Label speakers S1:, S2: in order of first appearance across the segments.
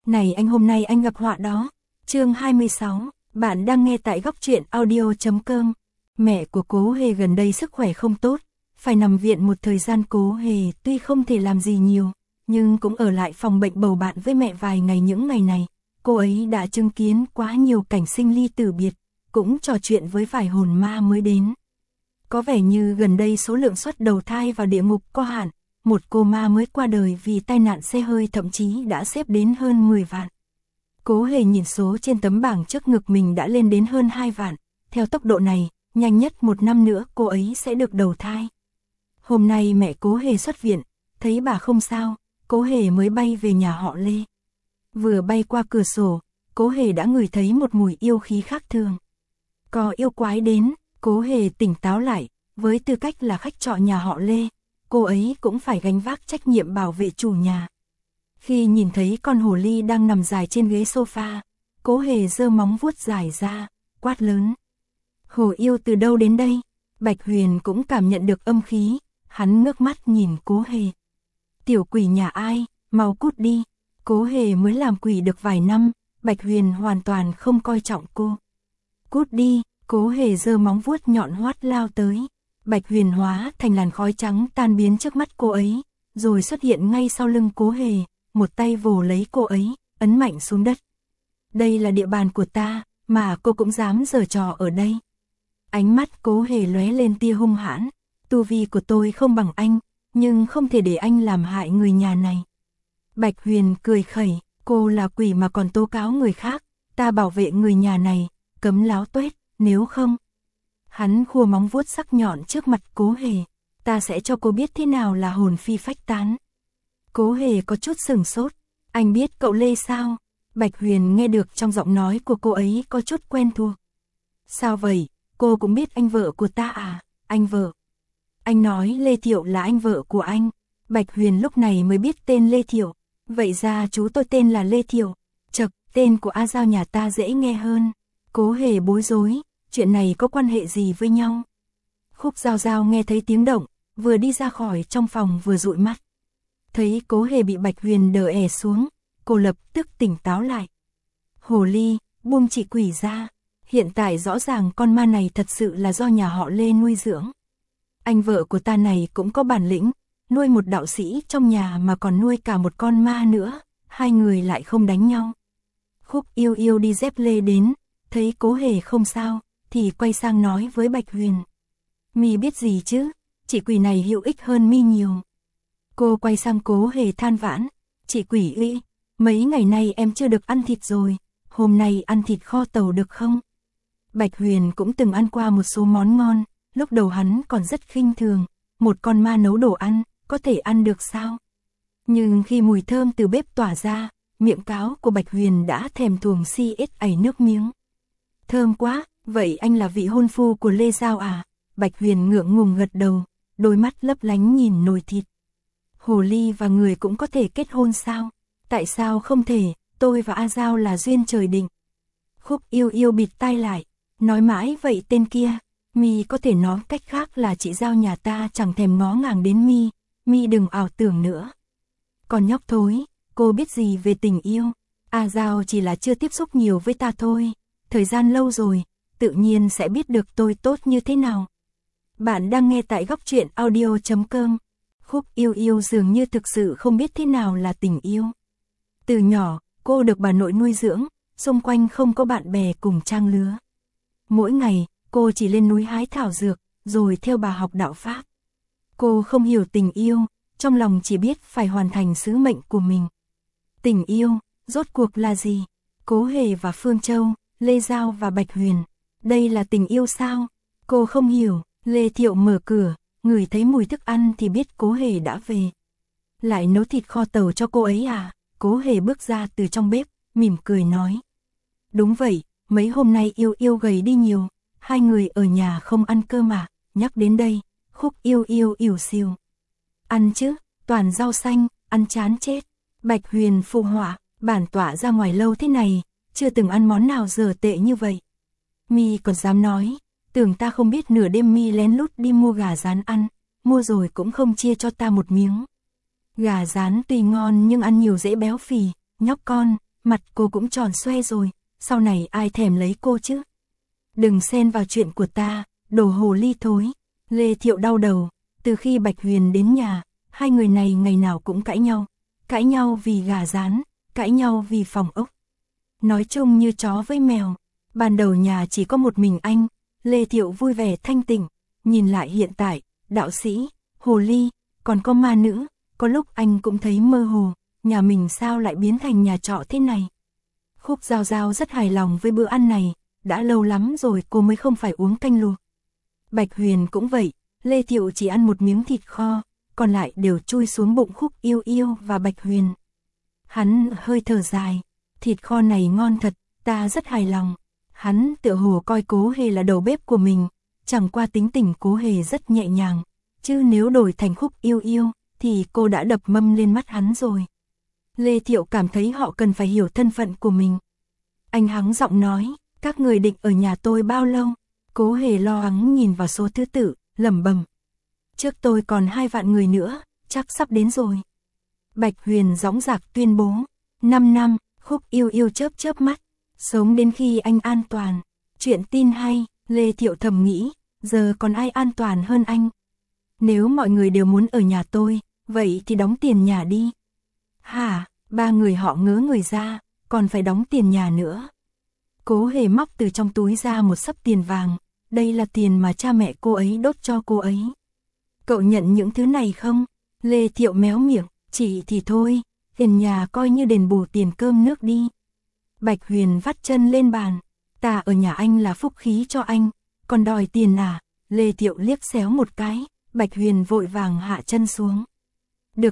S1: Này anh, hôm nay anh gặp họa đó. Chương 26, bạn đang nghe tại góc truyện audio.com. Mẹ của Cố Hề gần đây sức khỏe không tốt, phải nằm viện một thời gian. Cố Hề tuy không thể làm gì nhiều, nhưng cũng ở lại phòng bệnh bầu bạn với mẹ vài ngày. Những ngày này, cô ấy đã chứng kiến quá nhiều cảnh sinh ly tử biệt, cũng trò chuyện với vài hồn ma mới đến. Có vẻ như gần đây số lượng suất đầu thai vào địa ngục có hạn, một cô ma mới qua đời vì tai nạn xe hơi thậm chí đã xếp đến hơn 10 vạn. Cố Hề nhìn số trên tấm bảng trước ngực mình đã lên đến hơn 2 vạn, theo tốc độ này, nhanh nhất 1 năm nữa cô ấy sẽ được đầu thai. Hôm nay mẹ Cố Hề xuất viện, thấy bà không sao, Cố Hề mới bay về nhà họ Lê. Vừa bay qua cửa sổ, Cố Hề đã ngửi thấy một mùi yêu khí khác thường. Có yêu quái đến, Cố Hề tỉnh táo lại, với tư cách là khách trọ nhà họ Lê, cô ấy cũng phải gánh vác trách nhiệm bảo vệ chủ nhà. Khi nhìn thấy con hồ ly đang nằm dài trên ghế sofa, Cố Hề giơ móng vuốt dài ra, quát lớn. Hồ yêu từ đâu đến đây? Bạch Huyền cũng cảm nhận được âm khí, hắn ngước mắt nhìn Cố Hề. Tiểu quỷ nhà ai, mau cút đi. Cố Hề mới làm quỷ được vài năm, Bạch Huyền hoàn toàn không coi trọng cô. Cút đi, Cố Hề giơ móng vuốt nhọn hoắt lao tới. Bạch Huyền hóa thành làn khói trắng tan biến trước mắt cô ấy, rồi xuất hiện ngay sau lưng Cố Hề, một tay vồ lấy cô ấy, ấn mạnh xuống đất. Đây là địa bàn của ta, mà cô cũng dám giở trò ở đây. Ánh mắt Cố Hề lóe lên tia hung hãn. Tu vi của tôi không bằng anh, nhưng không thể để anh làm hại người nhà này. Bạch Huyền cười khẩy, cô là quỷ mà còn tố cáo người khác, ta bảo vệ người nhà này, cấm láo tuét, nếu không. Hắn khua móng vuốt sắc nhọn trước mặt Cố Hề, ta sẽ cho cô biết thế nào là hồn phi phách tán. Cố Hề có chút sửng sốt, anh biết cậu Lê sao? Bạch Huyền nghe được trong giọng nói của cô ấy có chút quen thuộc. Sao vậy, cô cũng biết anh vợ của ta à? Anh vợ? Anh nói Lê Thiệu là anh vợ của anh. Bạch Huyền lúc này mới biết tên Lê Thiệu. Vậy ra chú tôi tên là Lê Thiệu. Chật, tên của A Giao nhà ta dễ nghe hơn. Cố Hề bối rối, chuyện này có quan hệ gì với nhau? Khúc Giao Giao nghe thấy tiếng động, vừa đi ra khỏi trong phòng vừa dụi mắt. Thấy Cố Hề bị Bạch Huyền đè ép xuống, cô lập tức tỉnh táo lại. Hồ ly, buông chị quỷ ra. Hiện tại rõ ràng con ma này thật sự là do nhà họ Lê nuôi dưỡng. Anh vợ của ta này cũng có bản lĩnh, nuôi một đạo sĩ trong nhà mà còn nuôi cả một con ma nữa, hai người lại không đánh nhau. Khúc Yêu Yêu đi dép lê đến, thấy Cố Hề không sao, thì quay sang nói với Bạch Huyền. Mi biết gì chứ, chị quỷ này hữu ích hơn Mi nhiều. Cô quay sang Cố Hề than vãn, chị quỷ ơi, mấy ngày nay em chưa được ăn thịt rồi, hôm nay ăn thịt kho tàu được không? Bạch Huyền cũng từng ăn qua một số món ngon, lúc đầu hắn còn rất khinh thường, một con ma nấu đồ ăn, có thể ăn được sao? Nhưng khi mùi thơm từ bếp tỏa ra, miệng cáo của Bạch Huyền đã thèm thuồng si ết ảy nước miếng. Thơm quá, vậy anh là vị hôn phu của Lê Giao à? Bạch Huyền ngượng ngùng gật đầu, đôi mắt lấp lánh nhìn nồi thịt. Hồ ly và người cũng có thể kết hôn sao? Tại sao không thể, tôi và A Giao là duyên trời định. Khúc Yêu Yêu bịt tai lại, nói mãi vậy tên kia, Mi có thể nói cách khác là chị Giao nhà ta chẳng thèm ngó ngàng đến Mi, Mi đừng ảo tưởng nữa. Còn nhóc thối, cô biết gì về tình yêu? A Giao chỉ là chưa tiếp xúc nhiều với ta thôi, thời gian lâu rồi, tự nhiên sẽ biết được tôi tốt như thế nào. Bạn đang nghe tại góc truyện audio.com. Khúc Yêu Yêu dường như thực sự không biết thế nào là tình yêu. Từ nhỏ, cô được bà nội nuôi dưỡng, xung quanh không có bạn bè cùng trang lứa. Mỗi ngày, cô chỉ lên núi hái thảo dược, rồi theo bà học đạo Pháp. Cô không hiểu tình yêu, trong lòng chỉ biết phải hoàn thành sứ mệnh của mình. Tình yêu, rốt cuộc là gì? Cố Hề và Phương Châu, Lê Giao và Bạch Huyền. Đây là tình yêu sao? Cô không hiểu. Lê Thiệu mở cửa, ngửi thấy mùi thức ăn thì biết Cố Hề đã về. Lại nấu thịt kho tàu cho cô ấy à? Cố Hề bước ra từ trong bếp, mỉm cười nói. Đúng vậy, mấy hôm nay Yêu Yêu gầy đi nhiều, hai người ở nhà không ăn cơm mà. Nhắc đến đây, Khúc Yêu Yêu ỉu xìu. Ăn chứ, toàn rau xanh, ăn chán chết. Bạch Huyền phụ họa, bản tọa ra ngoài lâu thế này, chưa từng ăn món nào dở tệ như vậy. Mi còn dám nói, tưởng ta không biết nửa đêm Mi lén lút đi mua gà rán ăn, mua rồi cũng không chia cho ta một miếng. Gà rán tuy ngon nhưng ăn nhiều dễ béo phì, nhóc con, mặt cô cũng tròn xoe rồi, sau này ai thèm lấy cô chứ? Đừng xen vào chuyện của ta, đồ hồ ly thối. Lê Thiệu đau đầu, từ khi Bạch Huyền đến nhà, hai người này ngày nào cũng cãi nhau vì gà rán, cãi nhau vì phòng ốc. Nói chung như chó với mèo, ban đầu nhà chỉ có một mình anh, Lê Thiệu vui vẻ thanh tỉnh, nhìn lại hiện tại, đạo sĩ, hồ ly, còn có ma nữ, có lúc anh cũng thấy mơ hồ, nhà mình sao lại biến thành nhà trọ thế này. Khúc Giao Giao rất hài lòng với bữa ăn này, đã lâu lắm rồi cô mới không phải uống canh luộc. Bạch Huyền cũng vậy, Lê Thiệu chỉ ăn một miếng thịt kho, còn lại đều chui xuống bụng Khúc Yêu Yêu và Bạch Huyền. Hắn hơi thở dài, thịt kho này ngon thật, ta rất hài lòng. Hắn tựa hồ coi Cố Hề là đầu bếp của mình, chẳng qua tính tình Cố Hề rất nhẹ nhàng, chứ nếu đổi thành Khúc Yêu Yêu, thì cô đã đập mâm lên mắt hắn rồi. Lê Thiệu cảm thấy họ cần phải hiểu thân phận của mình. Anh hắng giọng nói, các người định ở nhà tôi bao lâu? Cố Hề lo lắng nhìn vào số thứ tự, lẩm bẩm. Trước tôi còn 2 vạn người nữa, chắc sắp đến rồi. Bạch Huyền dõng dạc tuyên bố, 5 năm, Khúc Yêu Yêu chớp mắt, sống đến khi anh an toàn. Chuyện tin hay, Lê Thiệu thầm nghĩ, giờ còn ai an toàn hơn anh? Nếu mọi người đều muốn ở nhà tôi, vậy thì đóng tiền nhà đi. Hả, 3 người họ ngớ người ra, còn phải đóng tiền nhà nữa. Cố Hề móc từ trong túi ra một xấp tiền vàng, đây là tiền mà cha mẹ cô ấy đốt cho cô ấy. Cậu nhận những thứ này không? Lê Thiệu méo miệng, chỉ thì thôi, tiền nhà coi như đền bù tiền cơm nước đi. Bạch Huyền vắt chân lên bàn, ta ở nhà anh là phúc khí cho anh, còn đòi tiền à? Lê Thiệu liếc xéo một cái, Bạch Huyền vội vàng hạ chân xuống. Được,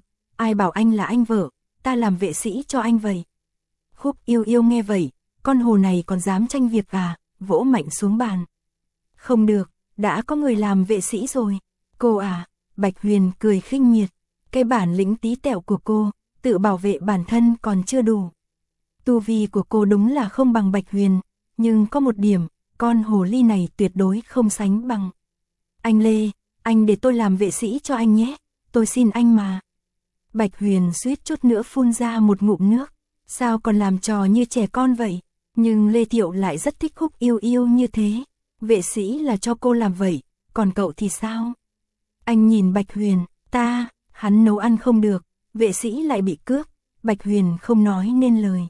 S1: ai bảo anh là anh vợ, ta làm vệ sĩ cho anh vậy. Khúc Yêu Yêu nghe vậy, con hồ này còn dám tranh việc à, vỗ mạnh xuống bàn. Không được, đã có người làm vệ sĩ rồi. Cô à, Bạch Huyền cười khinh miệt, cái bản lĩnh tí tẹo của cô, tự bảo vệ bản thân còn chưa đủ. Tu vi của cô đúng là không bằng Bạch Huyền, nhưng có một điểm, con hồ ly này tuyệt đối không sánh bằng. Anh Lê, anh để tôi làm vệ sĩ cho anh nhé, tôi xin anh mà. Bạch Huyền suýt chút nữa phun ra một ngụm nước, sao còn làm trò như trẻ con vậy? Nhưng Lê Thiệu lại rất thích Khúc Yêu Yêu như thế, vệ sĩ là cho cô làm vậy, còn cậu thì sao? Anh nhìn Bạch Huyền, hắn nấu ăn không được, vệ sĩ lại bị cướp, Bạch Huyền không nói nên lời.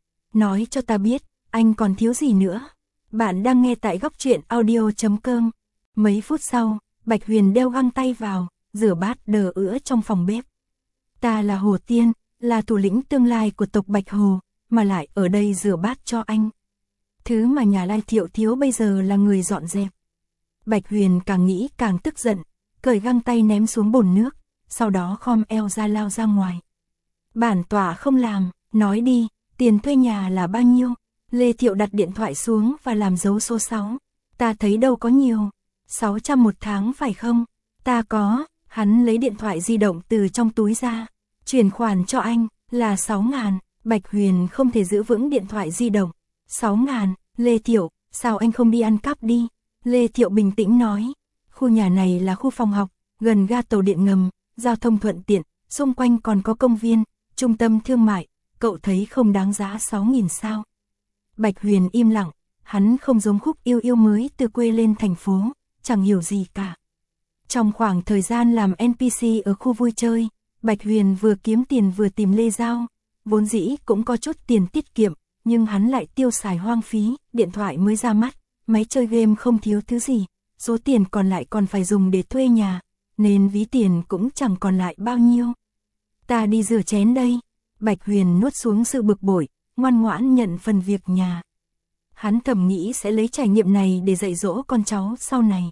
S1: Nói cho ta biết, anh còn thiếu gì nữa? Bạn đang nghe tại Góc Truyện Audio.com. Mấy phút sau, Bạch Huyền đeo găng tay vào, rửa bát đờ ữa trong phòng bếp. Ta là Hồ Tiên, là thủ lĩnh tương lai của tộc Bạch Hồ, mà lại ở đây rửa bát cho anh. Thứ mà nhà Lai Thiệu thiếu bây giờ là người dọn dẹp. Bạch Huyền càng nghĩ càng tức giận, cởi găng tay ném xuống bồn nước, sau đó khom eo ra lao ra ngoài. Bản tọa không làm, nói đi, tiền thuê nhà là bao nhiêu? Lê Thiệu đặt điện thoại xuống và làm dấu số 6. Ta thấy đâu có nhiều. 600 một tháng phải không? Ta có. Hắn lấy điện thoại di động từ trong túi ra. Chuyển khoản cho anh là 6.000. Bạch Huyền không thể giữ vững điện thoại di động. 6.000. Lê Thiệu, sao anh không đi ăn cắp đi? Lê Thiệu bình tĩnh nói. Khu nhà này là khu phòng học, gần ga tàu điện ngầm, giao thông thuận tiện, xung quanh còn có công viên, trung tâm thương mại. Cậu thấy không đáng giá 6.000 sao? Bạch Huyền im lặng, hắn không giống Khúc Yêu Yêu mới từ quê lên thành phố, chẳng hiểu gì cả. Trong khoảng thời gian làm NPC ở khu vui chơi, Bạch Huyền vừa kiếm tiền vừa tìm Lê Giao, vốn dĩ cũng có chút tiền tiết kiệm, nhưng hắn lại tiêu xài hoang phí, điện thoại mới ra mắt, máy chơi game không thiếu thứ gì, số tiền còn lại còn phải dùng để thuê nhà, nên ví tiền cũng chẳng còn lại bao nhiêu. Ta đi rửa chén đây. Bạch Huyền nuốt xuống sự bực bội, ngoan ngoãn nhận phần việc nhà. Hắn thầm nghĩ sẽ lấy trải nghiệm này để dạy dỗ con cháu sau này.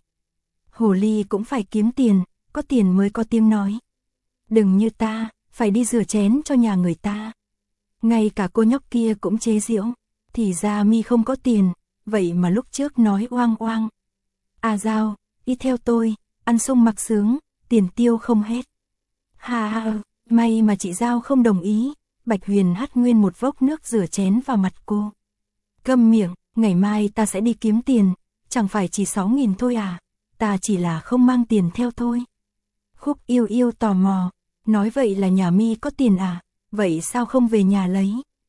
S1: Hồ ly cũng phải kiếm tiền, có tiền mới có tiếng nói. Đừng như ta, phải đi rửa chén cho nhà người ta. Ngay cả cô nhóc kia cũng chế giễu, thì ra mi không có tiền, vậy mà lúc trước nói oang oang. À Giao, đi theo tôi, ăn sung mặc sướng, tiền tiêu không hết. Hà hà, may mà chị Giao không đồng ý. Bạch Huyền hắt nguyên một vốc nước rửa chén vào mặt cô. Câm miệng, ngày mai ta sẽ đi kiếm tiền, chẳng phải chỉ 6.000 thôi à, ta chỉ là không mang tiền theo thôi. Khúc Yêu Yêu tò mò, nói vậy là nhà mi có tiền à, vậy sao không về nhà lấy?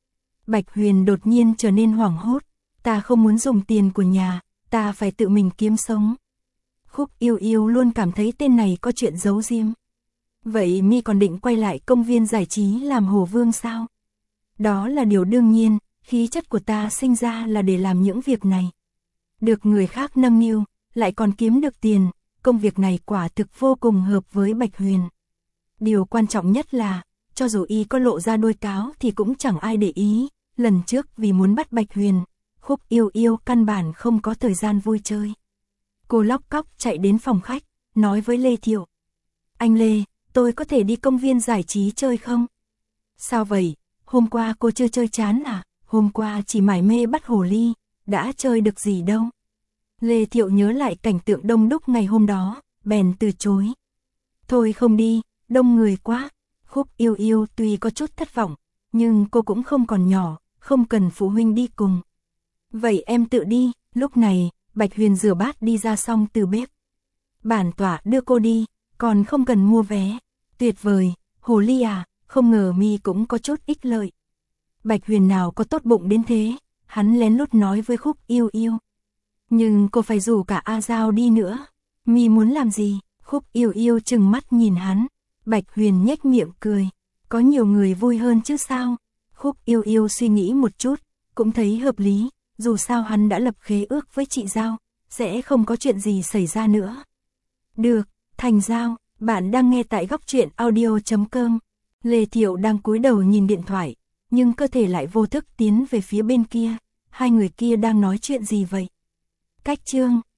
S1: Bạch Huyền đột nhiên trở nên hoảng hốt. Ta không muốn dùng tiền của nhà, ta phải tự mình kiếm sống. Khúc Yêu Yêu luôn cảm thấy tên này có chuyện giấu giếm. Vậy mi còn định quay lại công viên giải trí làm Hồ Vương sao? Đó là điều đương nhiên, khí chất của ta sinh ra là để làm những việc này. Được người khác nâng niu, lại còn kiếm được tiền, công việc này quả thực vô cùng hợp với Bạch Huyền. Điều quan trọng nhất là, cho dù y có lộ ra đôi cáo thì cũng chẳng ai để ý. Lần trước vì muốn bắt Bạch Huyền, Khúc Yêu Yêu căn bản không có thời gian vui chơi. Cô lóc cóc chạy đến phòng khách, nói với Lê Thiệu. Anh Lê, tôi có thể đi công viên giải trí chơi không? Sao vậy? Hôm qua cô chưa chơi chán à? Hôm qua chỉ mải mê bắt hồ ly, đã chơi được gì đâu. Lê Thiệu nhớ lại cảnh tượng đông đúc ngày hôm đó, bèn từ chối. Thôi không đi, đông người quá. Khúc Yêu Yêu tuy có chút thất vọng, nhưng cô cũng không còn nhỏ, không cần phụ huynh đi cùng. Vậy em tự đi. Lúc này, Bạch Huyền rửa bát đi ra xong từ bếp. Bản tọa đưa cô đi, còn không cần mua vé. Tuyệt vời, hồ ly à, không ngờ mi cũng có chút ích lợi. Bạch Huyền nào có tốt bụng đến thế, hắn lén lút nói với Khúc Yêu Yêu. Nhưng cô phải rủ cả A Giao đi nữa. Mi muốn làm gì? Khúc Yêu Yêu trừng mắt nhìn hắn. Bạch Huyền nhếch miệng cười. Có nhiều người vui hơn chứ sao? Khúc Yêu Yêu suy nghĩ một chút, cũng thấy hợp lý. Dù sao hắn đã lập khế ước với chị Giao, sẽ không có chuyện gì xảy ra nữa. Được, thành giao, bạn đang nghe tại góc truyện audio.com. Lê Thiệu đang cúi đầu nhìn điện thoại, nhưng cơ thể lại vô thức tiến về phía bên kia. Hai người kia đang nói chuyện gì vậy? Cách chương